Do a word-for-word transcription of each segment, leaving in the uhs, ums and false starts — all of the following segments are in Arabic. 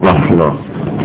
ورحمة الله.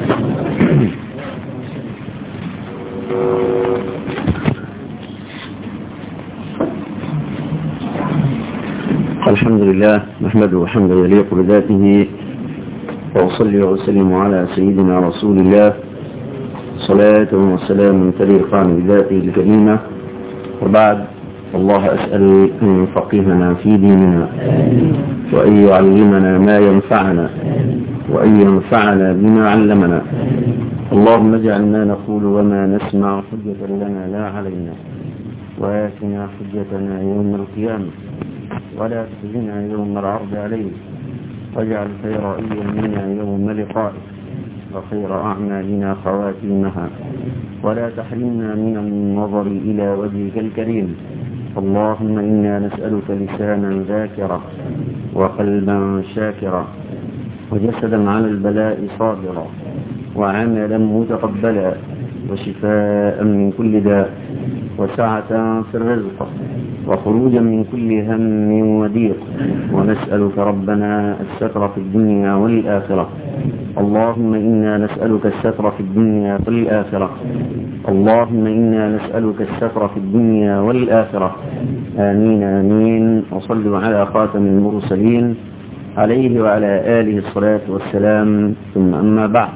الحمد لله نحمده حمدا يليق بذاته، وأصلي وأسلم على سيدنا رسول الله صلاة وسلام تليقان بذاته الكريمة. وبعد، الله أسأل أن يفقهنا في ديننا، وأن يعلمنا ما ينفعنا، وأن ينفعنا بما علمنا. اللهم اجعل ما نقول وما نسمع حجة لنا لا علينا، وآتنا حجتنا يوم القيامة، ولا تخزنا يوم العرض عليك، واجعل خير أيامنا يوم لقائك، وخير أعمالنا خواتيمها، ولا تحرمنا من النظر إلى وجهك الكريم. اللهم إنا نسألك لسانا ذاكرا، وقلبا شاكرا، وجسدا على البلاء صابرا، وعملا متقبلا، وشفاء من كل داء، وسعة في الرزق، وخروجا من كل هم وضيق. ونسألك ربنا الستر في الدنيا والآخرة. اللهم إنا نسألك الستر في الدنيا والآخرة. اللهم إنا نسألك الستر في الدنيا والآخرة. آمين آمين. وصلوا على خاتم المرسلين عليه وعلى آله الصلاة والسلام. ثم أما بعد،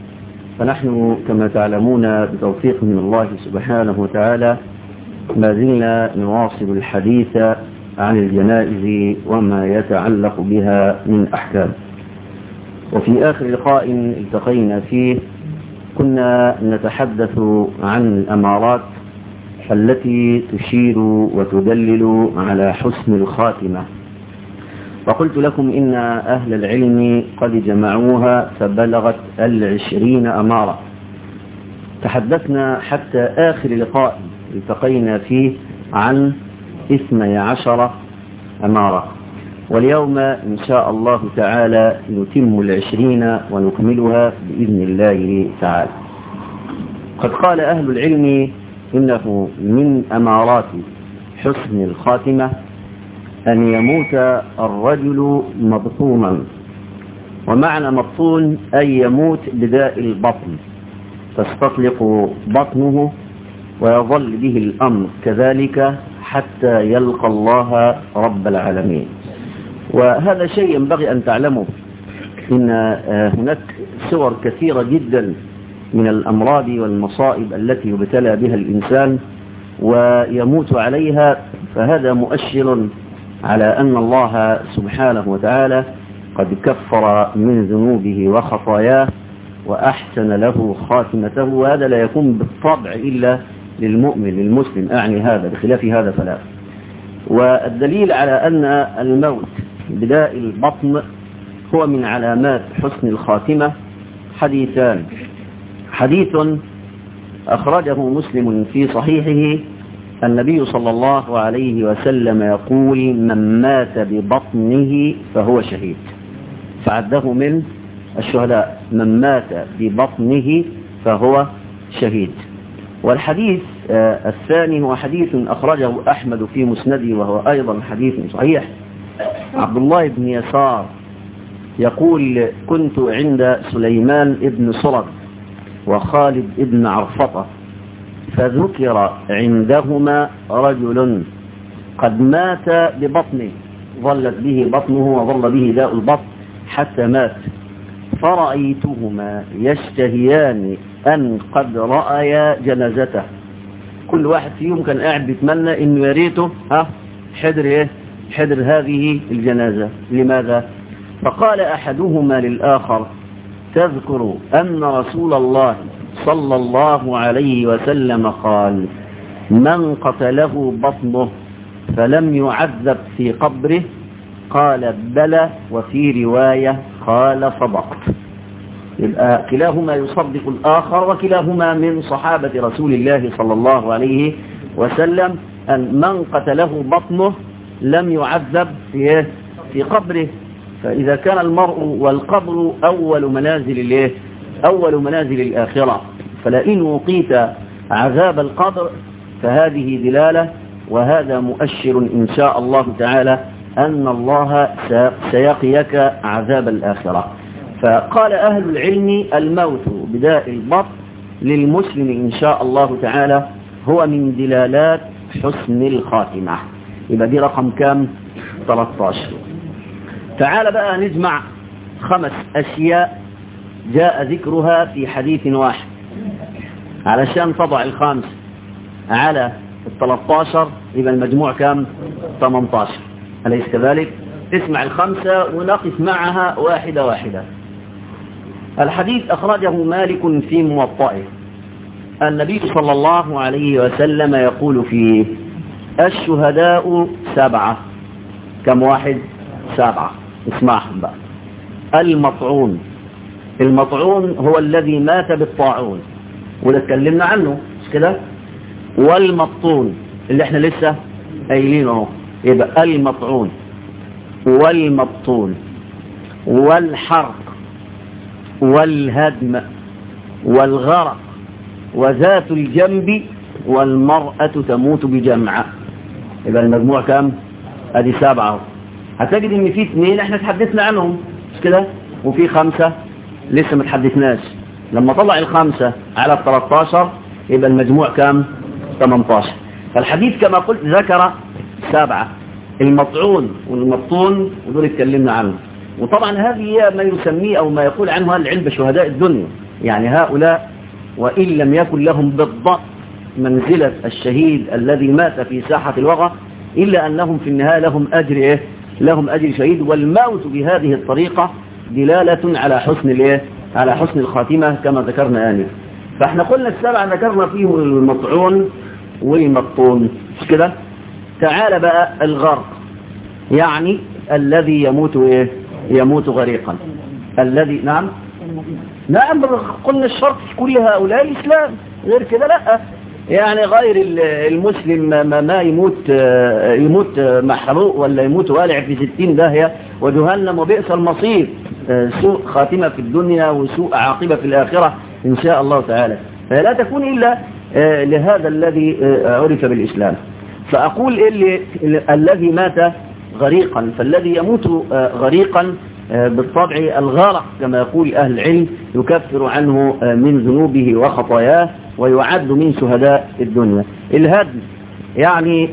فنحن كما تعلمون بتوفيق من الله سبحانه وتعالى ما زلنا نواصل الحديث عن الجنائز وما يتعلق بها من أحكام. وفي آخر لقاء التقينا فيه كنا نتحدث عن الأمارات التي تشير وتدلل على حسن الخاتمة، وقلت لكم إن أهل العلم قد جمعوها فبلغت العشرين أمارة. تحدثنا حتى آخر لقاء التقينا فيه عن اثني عشر أمارة، واليوم إن شاء الله تعالى نتم العشرين ونكملها بإذن الله تعالى. قد قال أهل العلم إنه من أمارات حسن الخاتمة أن يموت الرجل مبطونا. ومعنى مبطون أي يموت بداء البطن، تستطلق بطنه ويظل به الأمر كذلك حتى يلقى الله رب العالمين. وهذا شيء ينبغي أن تعلمه، إن هناك صور كثيرة جدا من الأمراض والمصائب التي يبتلى بها الإنسان ويموت عليها، فهذا مؤشر على أن الله سبحانه وتعالى قد كفر من ذنوبه وخطاياه وأحسن له خاتمته. وهذا لا يكون بالطبع إلا للمؤمن للمسلم، أعني هذا بخلاف هذا فلا. والدليل على أن الموت بداء البطن هو من علامات حسن الخاتمة حديثان. حديث أخرجه مسلم في صحيحه، النبي صلى الله عليه وسلم يقول: من مات ببطنه فهو شهيد، فعده من الشهداء. من مات ببطنه فهو شهيد. والحديث آه الثاني هو حديث أخرجه أحمد في مسنده، وهو أيضا حديث صحيح. عبد الله بن يسار يقول: كنت عند سليمان بن صرد وخالد بن عرفطة، فذكر عندهما رجل قد مات ببطنه، ظلت به بطنه وظل به داء البطن حتى مات، فرأيتهما يشتهيان أن قد رأيا جنازته. كل واحد فيهم كان قاعد بيتمنى إنه يريته ها حضر إيه حضر هذه الجنازة. لماذا؟ فقال أحدهما للآخر: تذكر أن رسول الله صلى الله عليه وسلم قال: من قتله بطنه فلم يعذب في قبره؟ قال: بلى. وفي رواية قال: صدقت. يبقى كلاهما يصدق الآخر، وكلاهما من صحابة رسول الله صلى الله عليه وسلم، أن من قتله بطنه لم يعذب في في قبره. فإذا كان المرء والقبر أول منازل الايه أول منازل الآخرة، فلئن وقيت عذاب القبر فهذه دلالة، وهذا مؤشر إن شاء الله تعالى أن الله سيقيك عذاب الآخرة. فقال أهل العلم الموت بداء البطن للمسلم إن شاء الله تعالى هو من دلالات حسن الخاتمة. يبقى دي رقم كام؟ ثلاثة عشر. تعال بقى نجمع خمس أشياء جاء ذكرها في حديث واحد علشان تضع الخامس على الثلاثة عشر، يبقى المجموع كام؟ ثمانية عشر. أليس كذلك؟ اسمع الخمسة ونقف معها واحدة واحدة. الحديث أخرجه مالك في موطئه. النبي صلى الله عليه وسلم يقول فيه: الشهداء سبعة. كم واحد؟ سبعة. اسمعهم بقى. المطعون، المطعون هو الذي مات بالطاعون وده اتكلمنا عنه مش كده؟ والمطعون اللي احنا لسه قايلينه، يبقى المطعون والمبطون والحرق والهدم والغرق وذات الجنب والمرأة تموت بجمع. يبقى المجموع كام؟ ادي سبعة. هتجد ان في اثنين احنا تحدثنا عنهم مش كده، وفي خمسة لسه ما تحدثناش. لما طلع الخمسة على الثلاثة عشر يبقى المجموع كام؟ ثمانية عشر. فالحديث كما قلت ذكر سبعة: المطعون والمبطون، ودول اتكلمنا عنهم. وطبعا هذه هي ما يسميه او ما يقول عنه اهل العلم بشهداء الدنيا. يعني هؤلاء وإن لم يكن لهم بالضبط منزلة الشهيد الذي مات في ساحة الوغى، إلا أنهم في النهاية لهم أجر إيه؟ لهم أجر شهيد. والموت بهذه الطريقة دلالة على حسن الإيه؟ على حسن الخاتمة كما ذكرنا آنفا. فاحنا قلنا السبعة ذكرنا فيهم المطعون والمبطون مش كده. تعال بقى الغرق، يعني الذي يموت إيه؟ يموت غريقا. الذي نعم نعم قلنا الشرط في كل هؤلاء الإسلام، غير كده لا. يعني غير المسلم ما, ما يموت يموت محروق ولا يموت والع في ستين داهية وجهنم وبئس المصير، سوء خاتمة في الدنيا وسوء عاقبة في الآخرة إن شاء الله تعالى. فلا تكون إلا لهذا الذي عرف بالإسلام. فأقول اللي الذي مات غريقا، فالذي يموت غريقا بالطبع الغرق كما يقول أهل العلم يكفر عنه من ذنوبه وخطاياه ويعد من شهداء الدنيا. الهدم يعني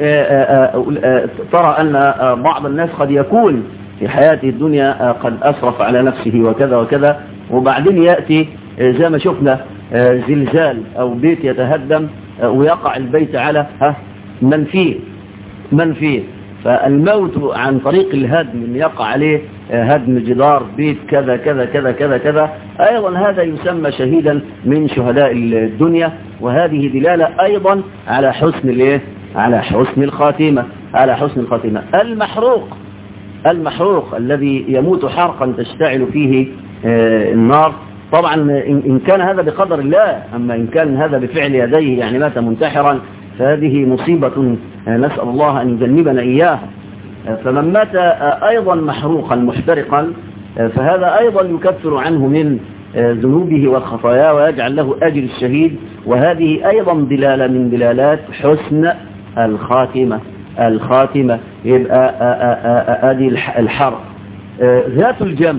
ترى أن بعض الناس قد يكون في حياته الدنيا قد أسرف على نفسه وكذا وكذا، وبعدين يأتي زي ما شفنا زلزال أو بيت يتهدم ويقع البيت على من فيه من فيه فالموت عن طريق الهدم من يقع عليه هدم جدار بيت كذا كذا كذا كذا كذا، أيضا هذا يسمى شهيدا من شهداء الدنيا. وهذه دلالة أيضا على حسن الايه؟ على حسن الخاتمة على حسن الخاتمة. المحروق المحروق الذي يموت حرقا تشتعل فيه النار، طبعا إن كان هذا بقدر الله، أما إن كان هذا بفعل يديه يعني مات منتحرا فهذه مصيبة نسأل الله أن يجنبنا إياها. فمن مات أيضا محروقا محترقا فهذا أيضا يكفر عنه من ذنوبه والخطايا ويجعل له أجر الشهيد. وهذه أيضا دلالة من دلالات حسن الخاتمة الخاتمة يبقى هذه الحرق. ذات الجنب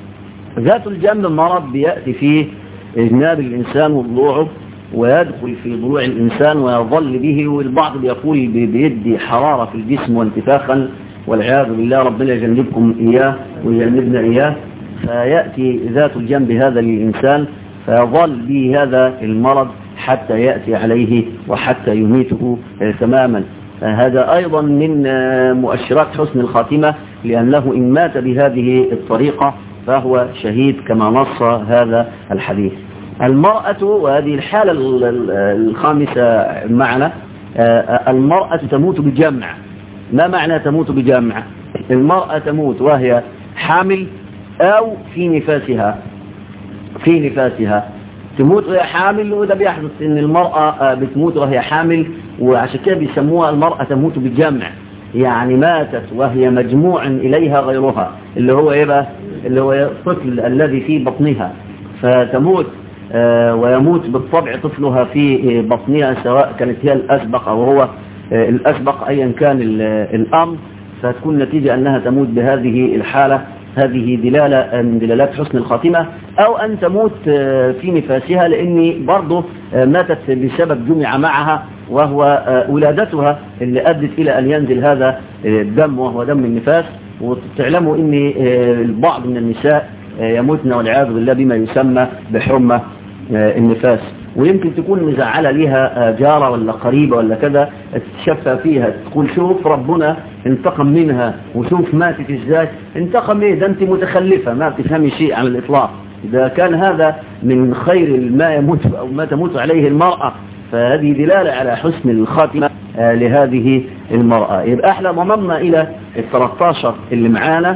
ذات الجنب مرض بيأتي فيه إجناب الإنسان وضلوعه ويدخل في ضلوع الإنسان ويظل به، والبعض بيقول بيدي حرارة في الجسم وانتفاخا والعياذ بالله، ربنا يجنبكم إياه ويجنبنا إياه. فيأتي ذات الجنب هذا للإنسان فيظل به هذا المرض حتى يأتي عليه وحتى يميته تماما. هذا أيضا من مؤشرات حسن الخاتمة، لأنه إن مات بهذه الطريقة فهو شهيد كما نص هذا الحديث. المرأة، وهذه الحالة الخامسة معنا، المرأة تموت بجمع. ما معنى تموت بجمع؟ المرأة تموت وهي حامل أو في نفاسها في نفاسها تموت وهي حامل. وده بيحدث إن المرأة بتموت وهي حامل، وعشان كده بيسموها المرأة تموت بجمع، يعني ماتت وهي مجموع إليها غيرها، اللي هو إيه بقى؟ اللي هو الطفل الذي في بطنها، فتموت ويموت بالطبع طفلها في بطنها، سواء كانت هي الأسبق أو هو الأسبق، أيا كان الأمر، فتكون نتيجة أنها تموت بهذه الحالة هذه دلالة من دلالات حسن الخاتمة، أو أن تموت في نفاسها لأن برضه ماتت بسبب جمع معها وهو ولادتها اللي أدت إلى أن ينزل هذا الدم وهو دم النفاس. وتعلموا أن البعض من النساء يموتن والعياذ بالله بما يسمى بحمى النفاس، ويمكن تكون مزعلة لها جارة ولا قريبة ولا كذا، تتشفى فيها تقول شوف ربنا انتقم منها وشوف ماتت ازاي. انتقم ايه؟ ده انت متخلفة ما بتفهمي شيء عن الإطلاق. إذا كان هذا من خير ما يموت أو ما تموت عليه المرأة، فهذه دلالة على حسن الخاتمة لهذه المرأة. يبقى احنا ضممنا إلى الثلاثة اللي معانا،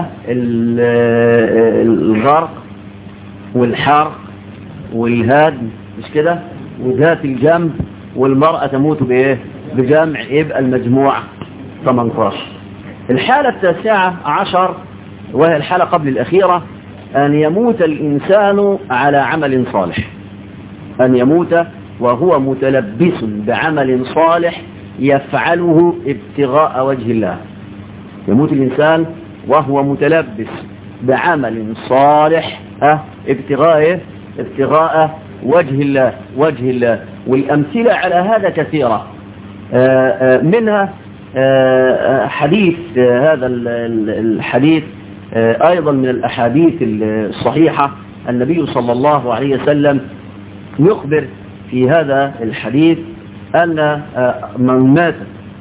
الغرق والحرق والهاد مش كده وذات الجنب والمرأة تموت بايه؟ بجمع، يبقى المجموع ثمانية عشر. الحالة التاسعة عشر وهي الحالة قبل الأخيرة، أن يموت الإنسان على عمل صالح، أن يموت وهو متلبس بعمل صالح يفعله ابتغاء وجه الله. يموت الإنسان وهو متلبس بعمل صالح اه ابتغاء ابتغاء وجه الله وجه الله. والأمثلة على هذا كثيرة، آآ آآ منها آآ حديث هذا الحديث أيضا من الأحاديث الصحيحة. النبي صلى الله عليه وسلم يخبر في هذا الحديث أن من مات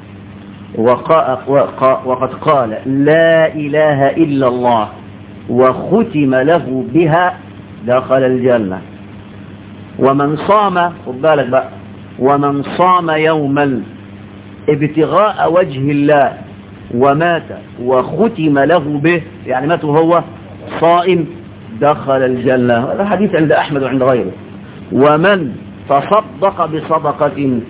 وقد قال لا إله إلا الله وختم له بها دخل الجنة. ومن صام خد بالك بقى، ومن صام يوما ابتغاء وجه الله ومات وختم له به، يعني مات وهو صائم دخل الجنة. هذا حديث عند أحمد وعند غيره. ومن تصدق بصدقة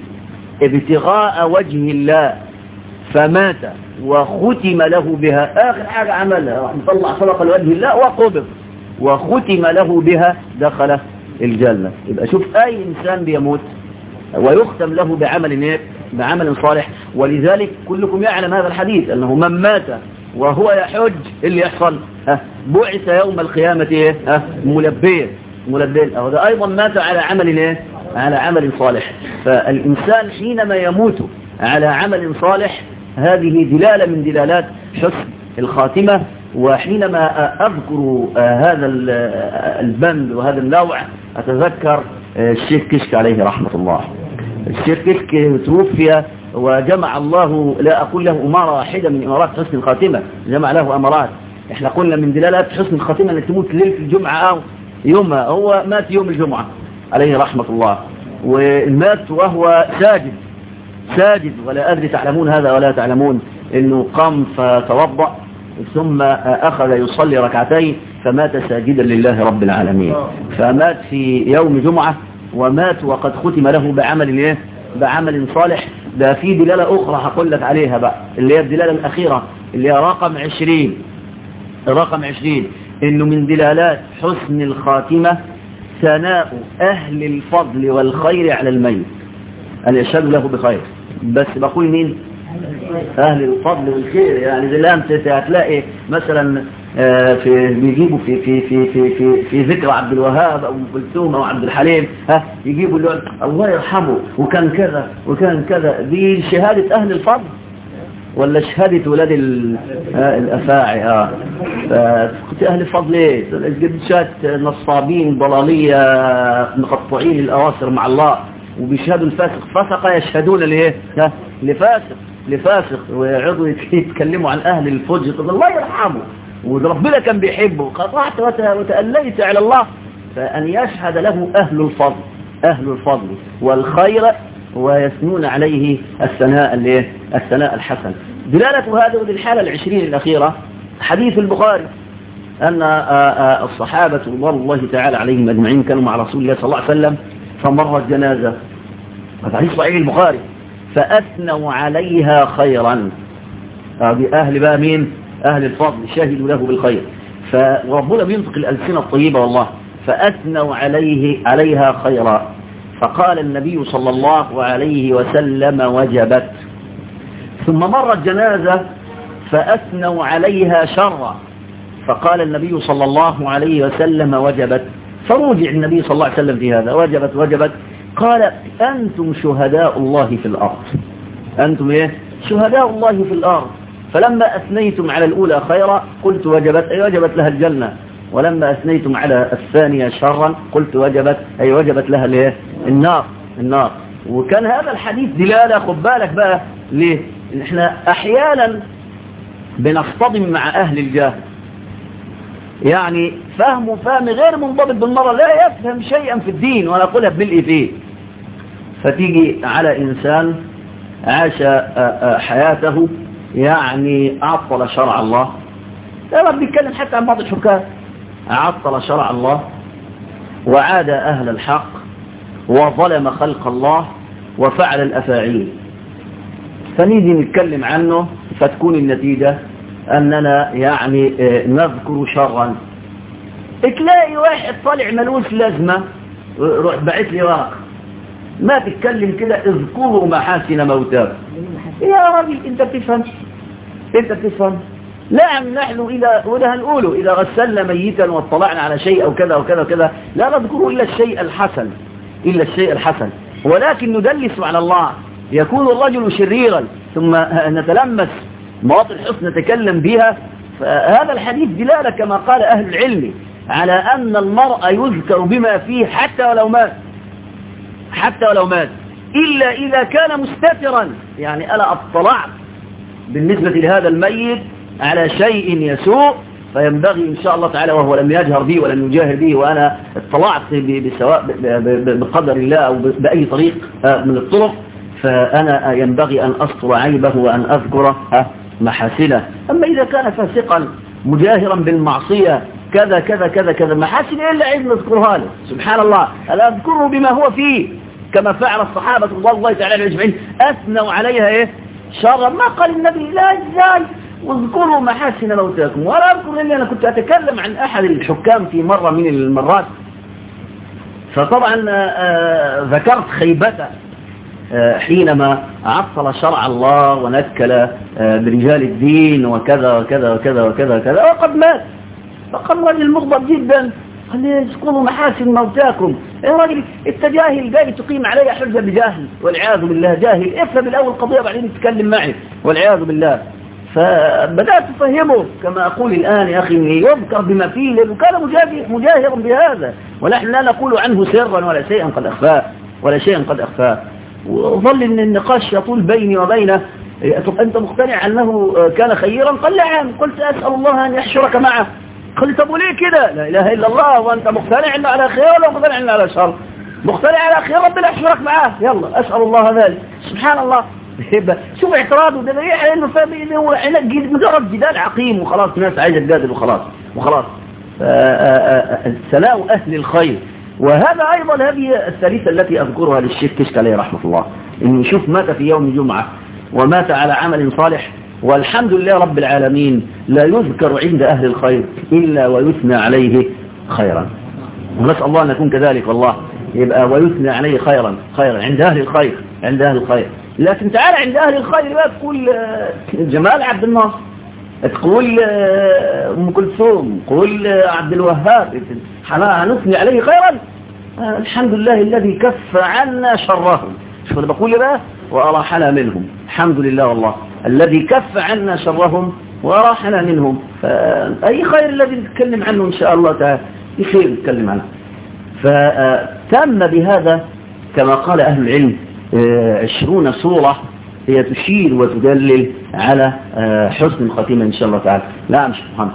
ابتغاء وجه الله فمات وختم له بها، آخر حاجة عملها راح نطلع صدقة لوجه الله وقبض وختم له بها دخل الجنة. يبقى شوف أي إنسان بيموت ويختم له بعمل ايه؟ بعمل صالح. ولذلك كلكم يعلم هذا الحديث أنه من مات وهو يحج اللي يحصل ها بعث يوم القيامة ايه؟ ها ملبيا ملبيا. أو ده أيضا مات على عمل ايه؟ على عمل صالح. فالإنسان حينما يموت على عمل صالح هذه دلالة من دلالات حسن الخاتمة. وحينما أذكر هذا البند وهذا النوع أتذكر الشيخ كشك عليه رحمة الله. الشيخ كشك توفي وجمع الله، لا أقول له أمارة واحدة من إمارات حسن الخاتمة، جمع له أمارات. احنا قلنا من دلالات حسن الخاتمة أنك تموت ليلة الجمعة أو يومها. هو مات يوم الجمعة عليه رحمة الله، ومات وهو ساجد ساجد ولا أدري تعلمون هذا ولا تعلمون، إنه قام فتوضأ ثم أخذ يصلي ركعتين فمات ساجدا لله رب العالمين. فمات في يوم جمعة ومات وقد ختم له بعمل ايه؟ بعمل صالح. ده في دلالة أخرى هقول لك عليها بقى، اللي هي الدلالة الأخيرة اللي هي رقم عشرين. رقم عشرين إنه من دلالات حسن الخاتمة ثناء أهل الفضل والخير على الميت، أن يشهد له بخير. بس بقول مين؟ أهل الفضل والخير. يعني زي الآن هتلاقي مثلا في بيجيبوا في في في في في في ذكر عبد الوهاب أو كلثوم أو عبد الحليم، ها يجيبوا له الله يرحمه وكان كذا وكان كذا. دي شهادة أهل الفضل ولا شهادة ولاد الأفاعي؟ اه كنت أهل الفضل ايه؟ جبت شهادة نصابين ضلالية مقطعين الأواصر مع الله وبيشهدوا الفاسق. فسق يشهدون ليه؟ لفاسق لفاسق ويعرضوا يتكلموا عن أهل الفجر. طب الله يرحمه وربنا كان بيحبه، قطعت وتأليت على الله. فأن يشهد له أهل الفضل أهل الفضل والخير ويثنون عليه الثناء الايه؟ الثناء الحسن. دلالة هذه الحالة العشرين الأخيرة حديث البخاري أن الصحابة رضوان الله تعالى عليهم أجمعين كانوا مع رسول الله صلى الله عليه وسلم فمرت جنازة، هذا حديث صحيح البخاري، فأثنوا عليها خيرا. هذه أهل بقى مين؟ أهل الفضل شهدوا له بالخير. فربنا بينطق الألسنة الطيبة والله. فأثنوا عليه عليها خيرا، فقال النبي صلى الله عليه وسلم وجبت. ثم مرت جنازة فأثنوا عليها شرا، فقال النبي صلى الله عليه وسلم وجبت. فروجع النبي صلى الله عليه وسلم في هذا وجبت وجبت. قال أنتم شهداء الله في الأرض. أنتم إيه؟ شهداء الله في الأرض. فلما أثنيتم على الأولى خيرا قلت وجبت أي وجبت لها الجنة، ولما أثنيتم على الثانية شرا قلت وجبت أي وجبت لها الايه؟ النار النار. وكان هذا الحديث دلالة. خد بالك بقى ليه؟ إن احنا أحيانا بنصطدم مع أهل الجهل، يعني فهم فهم غير منضبط بالمرة، لا يفهم شيئا في الدين، وأنا أقولها بملء فيه. فتيجي على إنسان عاش حياته يعني عطل شرع الله. لا بيتكلم حتى عن بعض الحكام، عطل شرع الله وعاد أهل الحق وظلم خلق الله وفعل الأفاعيل. فنيجي نتكلم عنه فتكون النتيجة أننا يعني نذكر شرا. تلاقي واحد طالع ملوش لازمة روح بعت لي ورق ما تتكلم كده اذكروا محاسن موتاكم. يا راجل انت بتفهم انت بتفهم نعم نحن إذا وده هنقوله إذا غسلنا ميتا واطلعنا على شيء أو كذا وكذا وكذا لا نذكره إلا الشيء الحسن إلا الشيء الحسن، ولكن ندلس على الله. يكون الرجل شريرا ثم نتلمس مواطن الحسن نتكلم بها. فهذا الحديث دلالة كما قال أهل العلم على أن المرء يذكر بما فيه حتى ولو مات حتى ولو مات إلا إذا كان مستترا. يعني أنا اطلعت بالنسبة لهذا الميت على شيء يسوء فينبغي إن شاء الله تعالى وهو لم يجهر به ولم يجاهر به وأنا اطلعت بسواء بقدر الله أو بأي طريق من الطرق فأنا ينبغي أن أستر عيبه وأن أذكر محاسنه. أما إذا كان فاسقا مجاهرا بالمعصية كذا كذا كذا كذا محاسن إلا عيب نذكرها له سبحان الله. ألا أذكره بما هو فيه كما فعل الصحابة رضي الله تعالى أجمعين أثنوا عليها إيه شرا. ما قال النبي لا إزاي واذكروا محاسن موتاكم. ولا أذكر إني أنا كنت أتكلم عن أحد الحكام في مرة من المرات فطبعا ذكرت خيبته حينما عطل شرع الله ونكل برجال الدين وكذا وكذا وكذا وكذا وكذا وقد مات. فقال رجل مغضب جدا قال لي اذكروا محاسن موتاكم. يا راجل انت جاهل جاي تقيم علي حجة بجاهل والعياذ بالله جاهل. افهم الأول قضية بعدين تتكلم معي والعياذ بالله. فبدأت تفهمه كما أقول الآن يا أخي يذكر بما فيه لأنه كان مجاهرا بهذا ونحن لا نقول عنه سرا ولا شيئا قد أخفاه ولا شيئا قد أخفاه. وظل ان النقاش يطول بيني وبينه أنت مقتنع أنه كان خيرا؟ قال نعم. قلت أسأل الله أن يحشرك معه. قال طب وليه كده؟ لا إله إلا الله. وأنت مقتنع أنه على خير ولا مقتنع أنه على شر؟ مقتنع على خير ربنا يحشرك معه. يلا أسأل الله ذلك. سبحان الله. شوف اعتراضه ده ريح لأنه فاهم هو مجرد جدال عقيم وخلاص الناس عايزة تجادل وخلاص وخلاص. ثناء أهل الخير. وهذا أيضا هذه الثالثة التي أذكرها للشيخ كشك عليه رحمة الله إنه شوف مات في يوم جمعة ومات على عمل صالح والحمد لله رب العالمين لا يذكر عند أهل الخير إلا ويثنى عليه خيرا. ونسأل الله أن نكون كذلك والله يبقى ويثنى عليه خيرا خيرا عند أهل الخير عند أهل الخير. لكن تعالى عند أهل الخير بقى تقول جمال عبد الناصر تقول أم كلثوم تقول عبد الوهاب هنثني عليه خيرا. الحمد لله الذي كف عنا شرهم. شو أنا بقول بقى وأراحنا منهم. الحمد لله والله الذي كف عنا شرهم وأراحنا منهم. فأي خير الذي نتكلم عنه إن شاء الله تعالى خير نتكلم عنه. فتم بهذا كما قال أهل العلم عشرون صورة هي تشير وتدلل على حسن الخاتمة إن شاء الله تعالى. لا مش محمد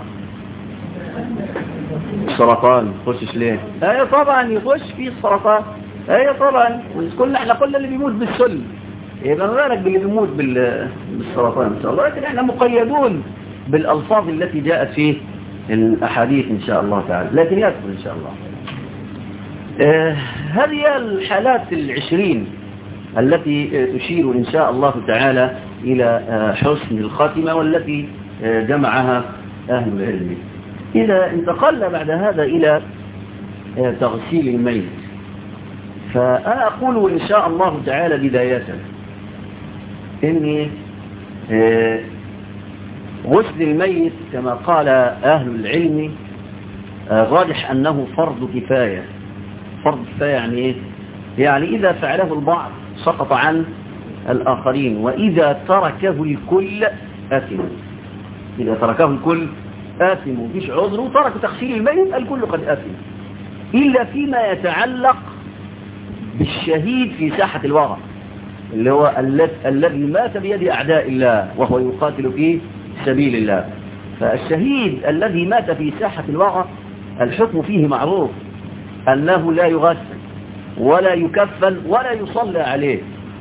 السرطان يخشش ليه؟ ايه طبعا يخش فيه السرطان. ايه طبعا كلنا احنا كل اللي بيموت بالسل يبقى ما بالك باللي بيموت بالسرطان ان شاء الله. لكن احنا مقيدون بالالفاظ التي جاءت في الاحاديث ان شاء الله تعالى لكن يذكر ان شاء الله. اه هذه الحالات العشرين التي تشير ان شاء الله تعالى الى حسن الخاتمة والتي جمعها اهل العلم. إذا انتقلنا بعد هذا إلى تغسيل الميت فأنا أقول إن شاء الله تعالى بداية إني غسل الميت كما قال أهل العلم راجح أنه فرض كفاية. فرض كفاية يعني إيه؟ يعني إذا فعله البعض سقط عن الآخرين، وإذا تركه الكل آثم. إذا تركه الكل آثم وفيش عذر وترك تغسيل الميت الكل قد آثم، إلا فيما يتعلق بالشهيد في ساحة الوغى، اللي هو الذي مات بيد أعداء الله وهو يقاتل في سبيل الله. فالشهيد الذي مات في ساحة الوغى الحكم فيه معروف، أنه لا يغسل ولا يكفن ولا يصلى عليه.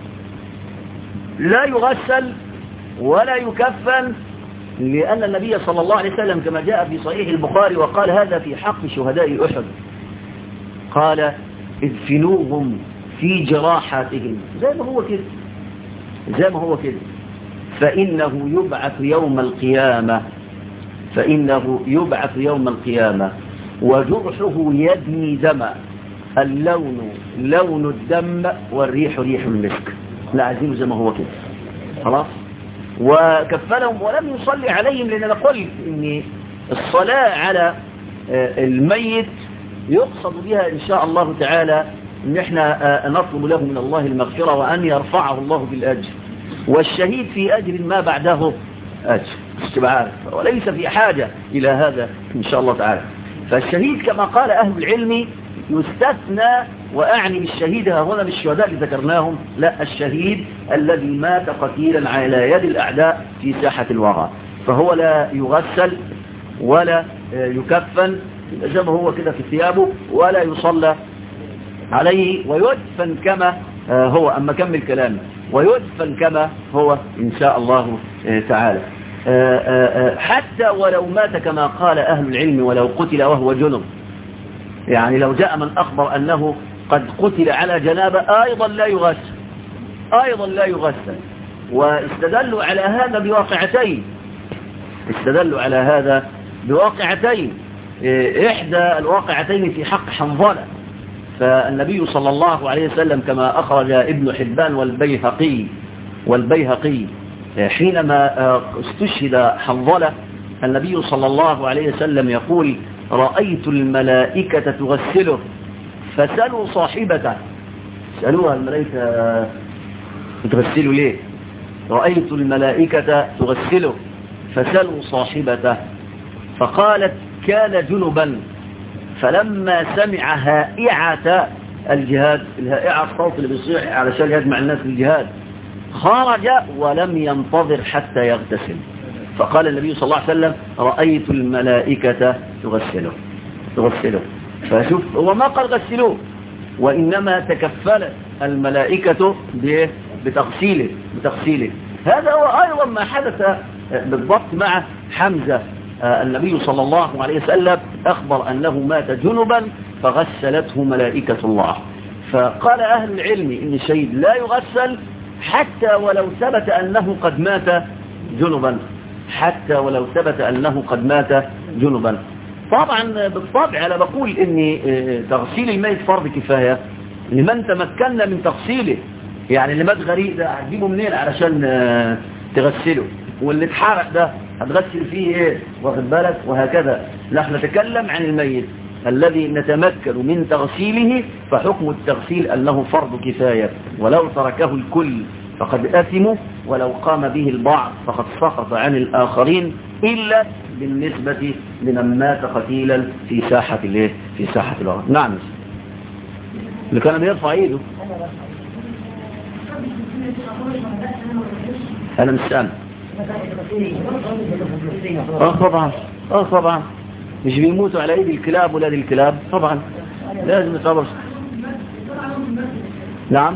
لا يغسل ولا يكفن لأن النبي صلى الله عليه وسلم كما جاء في صحيح البخاري وقال هذا في حق شهداء أحد، قال ادفنوهم في جراحاتهم زي ما هو كده، زي ما هو كده، فإنه يبعث يوم القيامة فإنه يبعث يوم القيامة وجرحه يدني دما، اللون لون الدم والريح ريح المسك. لا عايزينه زي ما هو كده خلاص. وكفلهم ولم يصلي عليهم، لأن أنا قلت إن الصلاة على الميت يقصد بها إن شاء الله تعالى إن إحنا نطلب له من الله المغفرة وأن يرفعه الله بالأجر، والشهيد في أجر ما بعده أجر استبعاد، وليس في حاجة إلى هذا إن شاء الله تعالى. فالشهيد كما قال أهل العلم يستثنى، وأعني بالشهيد هنا بالشهداء اللي ذكرناهم، لا، الشهيد الذي مات قتيلا على يد الأعداء في ساحة الوغى، فهو لا يغسل ولا يكفن زي ما هو كده في ثيابه، ولا يصلى عليه، ويدفن كما هو. أما كمل كلامه، ويدفن كما هو إن شاء الله تعالى، حتى ولو مات كما قال أهل العلم ولو قتل وهو جنب. يعني لو جاء من أخبر أنه قد قتل على جنابة أيضا لا يغسل، أيضا لا يغسل. واستدلوا على هذا بواقعتين، استدلوا على هذا بواقعتين. إحدى الواقعتين في حق حنظلة، فالنبي صلى الله عليه وسلم كما أخرج ابن حبان والبيهقي والبيهقي حينما استشهد حنظلة النبي صلى الله عليه وسلم يقول رأيت الملائكة تغسله فسألوا صاحبته، سألوها الملائكة تغسله ليه؟ رأيت الملائكة تغسله فسألوا صاحبته فقالت كان جنبا، فلما سمع هائعة الجهاد، الهائعة الصوت اللي بيصيح علشان يجمع الناس للجهاد، خرج ولم ينتظر حتى يغتسل، فقال النبي صلى الله عليه وسلم رأيت الملائكة تغسله تغسله فشوف هو ما قال غسلوه، وإنما تكفلت الملائكة بتغسيله بتغسيله هذا هو أيضا ما حدث بالضبط مع حمزة. النبي صلى الله عليه وسلم أخبر أنه مات جنبا فغسلته ملائكة الله. فقال أهل العلم إن الشهيد لا يغسل حتى ولو ثبت أنه قد مات جنبا، حتى ولو ثبت أنه قد مات جنبا. طبعا بالطبع أنا بقول إن تغسيل الميت فرض كفاية لمن تمكنا من تغسيله. يعني اللي مات غريق ده هتجيبه منين علشان تغسله؟ واللي اتحرق ده هتغسل فيه ايه؟ واخد بالك؟ وهكذا. نحن نتكلم عن الميت الذي نتمكن من تغسيله، فحكم التغسيل أنه فرض كفاية، ولو تركه الكل فقد أثموا، ولو قام به البعض فقد سقط عن الآخرين، إلا بالنسبة لمن مات قتيلا في ساحة الايه؟ في ساحة الوغى. نعم، اللي كان بيرفع ايده أنا مش سامع. اه طبعا اه طبعا مش بيموتوا على ايدي الكلاب ولاد الكلاب، طبعا لازم يصبر. نعم،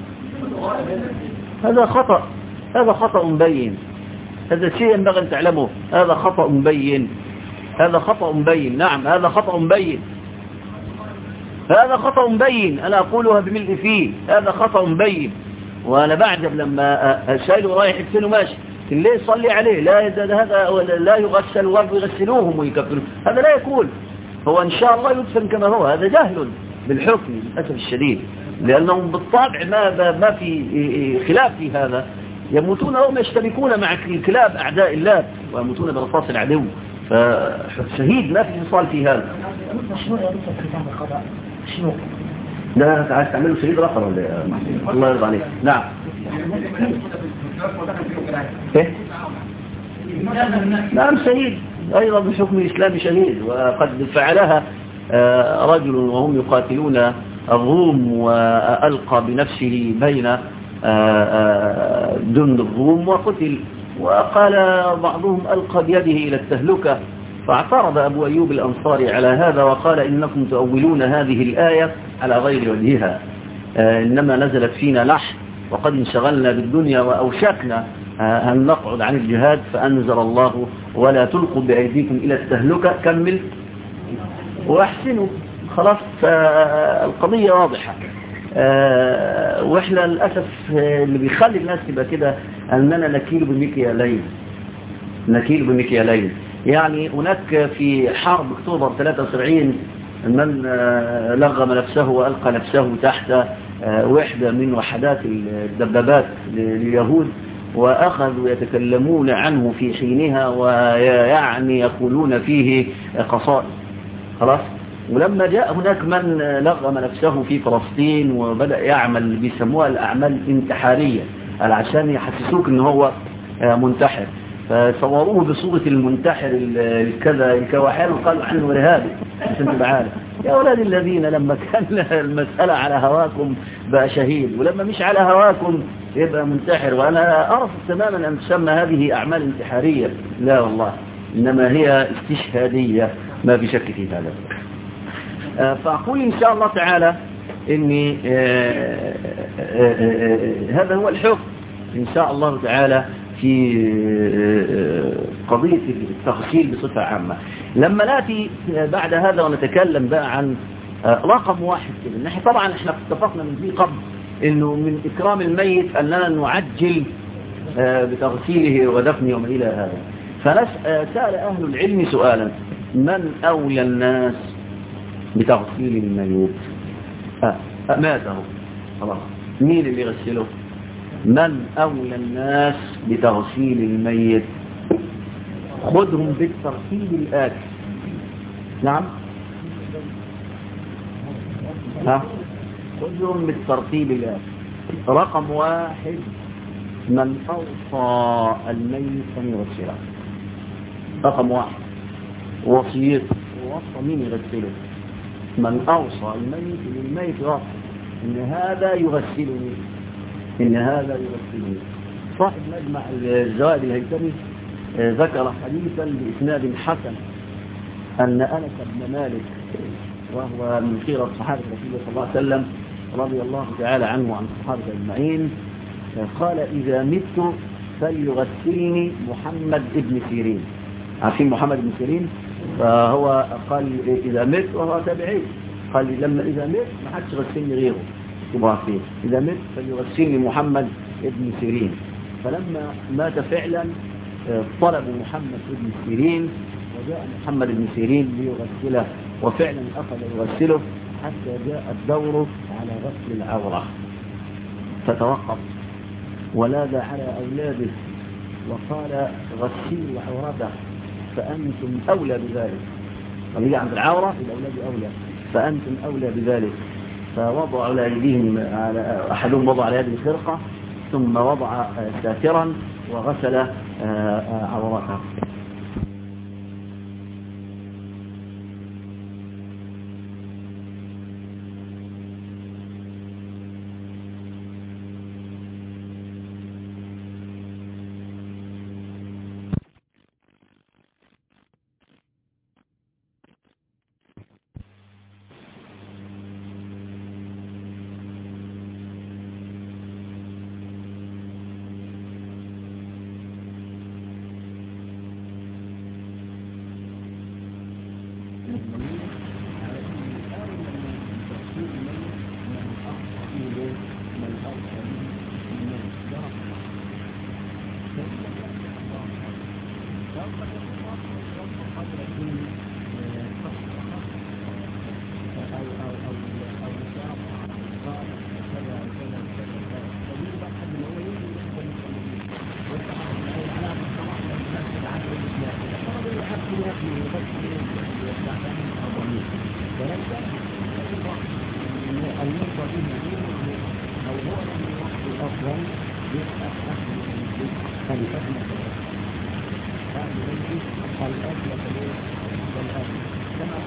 هذا خطأ، هذا خطأ مبين، هذا شيء ينبغي أن تعلمه، هذا خطأ مبين، هذا خطأ مبين. نعم هذا خطأ مبين، هذا خطأ مبين، أنا أقولها بملء فيه، هذا خطأ مبين. وأنا بعجب لما شايله رايح يغسله ماشي، ليه يصلي عليه؟ لا هذا لا يغسل ويغسلوهم ويكفروا، هذا لا يكون. هو إن شاء الله يدفن كما هو، هذا جهل بالحكم للأسف الشديد، لأنهم بالطبع ما ما في خلاف في هذا، يموتون وهم يشتبكون مع الكلاب أعداء الله ويموتون برصاص العدو. فشهيد ما في فصال في هذا. لا عايز تعمله شهيد رقم ولا الله يرضى عليك. نعم. ايه نعم شهيد أيضا بحكم الإسلام شهيد، وقد فعلها رجل وهم يقاتلون الروم وألقى بنفسه بين جند الروم وقتل، وقال بعضهم ألقى بيده إلى التهلكة. فاعترض أبو أيوب الأنصاري على هذا وقال إنكم تؤولون هذه الآية على غير وجهها، إنما نزلت فينا لحن وقد انشغلنا بالدنيا وأوشكنا أن نقعد عن الجهاد، فأنزل الله ولا تلقوا بأيديكم إلى التهلكة. كمل وأحسنوا. خلاص القضية واضحة. وإحنا للأسف اللي بيخلي الناس تبقى كده أننا نكيل بمكيالين نكيل بمكيالين يعني هناك في حرب أكتوبر ثلاثة وسبعين من لغم نفسه وألقى نفسه تحت وحدة من وحدات الدبابات لليهود، وأخذوا يتكلمون عنه في حينها ويعني يقولون فيه قصائد. خلاص. ولما جاء هناك من لغم نفسه في فلسطين وبدأ يعمل بيسموها الأعمال الانتحارية عشان يحسسوك ان هو منتحر، فصوروه بصورة المنتحر الكذا الكواحل وقالوا عنه إرهابي. يا أولاد الذين لما كان المسألة على هواكم بقى شهيد، ولما مش على هواكم يبقى منتحر. وأنا أعرف تماما أن تسمى هذه أعمال انتحارية، لا والله إنما هي استشهادية ما في شك في هذا. فأقول إن شاء الله تعالى إني هذا هو الحكم إن شاء الله تعالى في قضية التغسيل بصفة عامة. لما نأتي بعد هذا ونتكلم بقى عن رقم واحد كده، نحن طبعا احنا اتفقنا من ذي قبل إنه من إكرام الميت أننا نعجل بتغسيله ودفنه وما إلى هذا. فسأل أهل العلم سؤالا: من أولى الناس بتغسيل الميت؟ آه. ماته خلاص، مين اللي يغسله؟ من أولى الناس بتغسيل الميت؟ خذهم بالترتيب الآتي. نعم ها خذهم بالترتيب الآتي. رقم واحد: من أوصى الميت أن يغسله. رقم واحد وصيته، ووصى مين يغسله؟ من أوصى الميت للميت وصى إن هذا يغسلني إن هذا يغسلني. صاحب مجمع الزوائد الهيثمي ذكر حديثا بإسناد حسن أن أنس بن مالك وهو من خيرة صحابة رسول الله صلى الله عليه وسلم رضي الله تعالى عنه وعن الصحابة أجمعين قال: إذا مت فليغسلني محمد بن سيرين. عارفين محمد بن سيرين؟ فهو قال إذا مت، وهو تابعي، قال لما إذا مت ما حدش يغسلني غيره. فيه إذا مت فليغسلني محمد بن سيرين. فلما مات فعلا طلبوا محمد بن سيرين، وجاء محمد بن سيرين ليغسله، وفعلا أخذ يغسله حتى جاء الدور على غسل العورة، فتوقف ونادى على أولاده وقال: غسلوا عورته فأنتم أولى بذلك. ولي عند العورة الأولاد أولى، فأنتم أولى بذلك. فوضع على أيديهم، على أحدهم وضع على يده خرقة ثم وضع ساترا وغسل عورته. المرضى به أو هو لم يوصل أفضل يبقى أحد خليفتنا بعد ذلك الأكل والأكل كما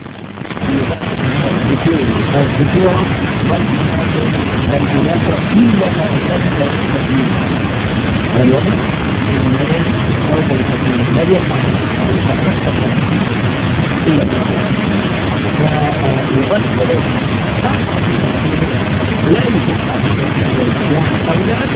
الذكورة والإناث إلا ما أتت التكليف والوقت سوف التكليف الذي يفعل إلا ويغسل لا يمكن أولاد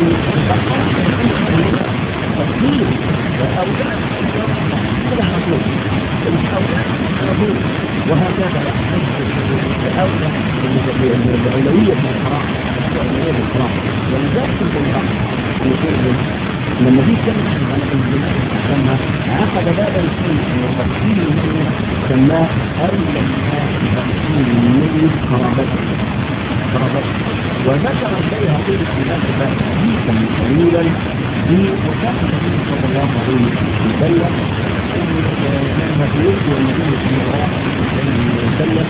التكليف وأولاد هذا مطلوب الأولاد مطلوب وهكذا الأولى الأولوية في القراءة الأولوية في القراءة ولذلك القراءة لما دي كلمة عن الانزلاق سمى عقد باب السنة وتفصيل الميت سماه أولى الناس تفصيل الميت قرابته قرابته وذكر البيهقي المناسبة حديثا قليلا في وفاة النبي صلى الله عليه وسلم لما توفي النبي صلى الله عليه وسلم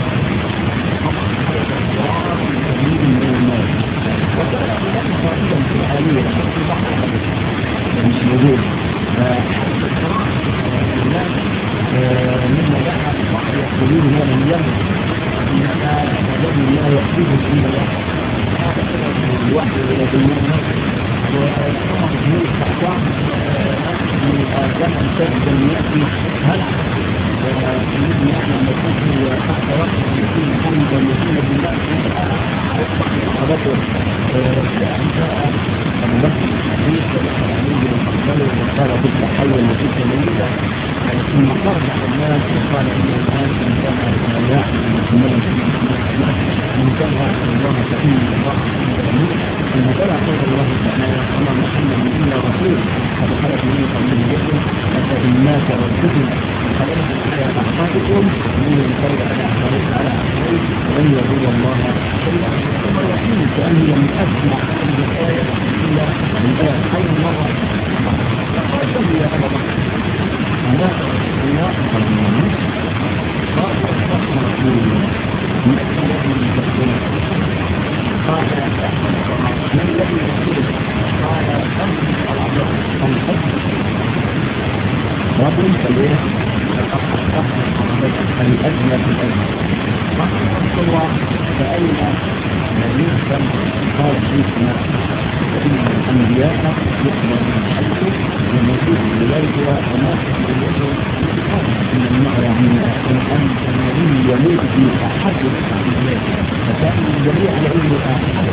من الناس وكان هناك قائلا في العالية في بحر مش موجود الناس مما دعا البحر يقولون ما لم يمت انما الذي لا يأتيه الا الوحي هذا سبب الوحي الى الناس وكما تقول التحوام من زمن سجد يأتي هلع ويريد أن نكون تحت وقت يكون حمد ويكون بالله حضرته جاء أبو بكر حديث عليه وسلم وقال تلك حية وتلك ميتة ثم خرج الناس وقال إن الناس من كان يعلم من من كان يعلم الله فإن الله ثم تلا قول الله تعالى وما محمد إلا رسول قد خلق من قبله الرسل فإن مات والسجن خلقت على أعقابكم من الخير على أعقابك على أعقابك وأن يرضي الله شيئا ثم يقول كأنه لم أسمع الآية إلا الآية خير مرة فقال يا أبا بكر أنا الله قال قال أصبحنا رسول الله من الذي يقول قال من الذي يقول قال أنت العبد الحج رجل كبير الأجنة في الأجنة رحمة الله فأين يسلم قال حيثنا فإن الأنبياء يقبل من حيث ومسيح بذلك وما إن المعنى من أن النبي يموت في أحد الأنبياء فكان الجميع يعيد أحد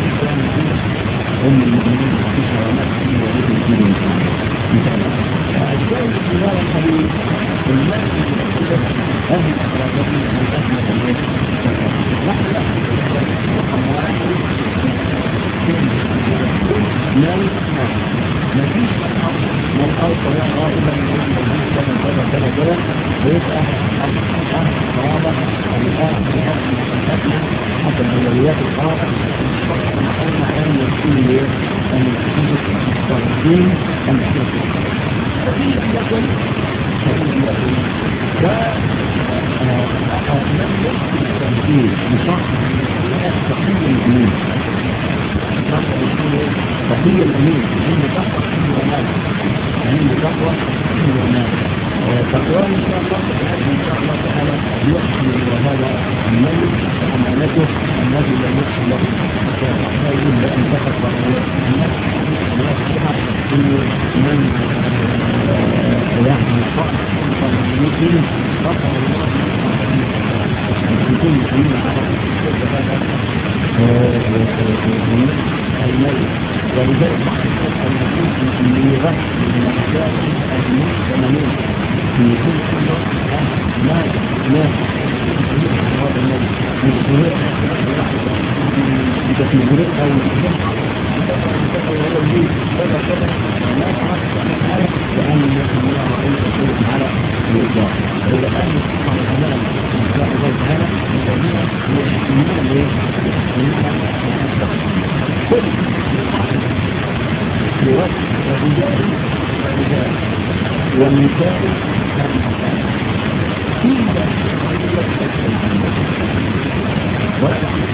هم المؤمنين في شرامات ومسيح الدين مثلا فأجزاء الإمام الحديث الناس أهل أخراجهم من أهل الناس نحن لا يسمع مفيش من أرض غائبا من المجيد كما كذا كذا كذا ويبقى أهل القرابة الآن في أهل الأكل حتى الأولويات القرابة أن أن يكون أن يكون الصالحين أن يكون ففي يكون فإن يكون فلم يكن التنفيذ بشرط تقي الأمين تقي الأمين عند تقوى في الأمان عند تقوى في الأمان تقوى إن شاء الله إن شاء الله تعالى يحمل هذا الملك أمانته الذي لا يحمل له لا يجب أن تفكر الناس من يحمل الصعب فممكن رفع الله يكون مسلمين على الملك ولذلك أن يكون من يغش من أحياء المسلمين في كل حاجة لا لا يسمع هذا الملك من سهولة بتكبير أو لأن الله رئيس الشرك على الإطلاق وإذا كان يسمع الحلال إطلاق الله تعالى فإنه يحتمل كل لوقت الرجال والرجال والنساء والنساء كل ذلك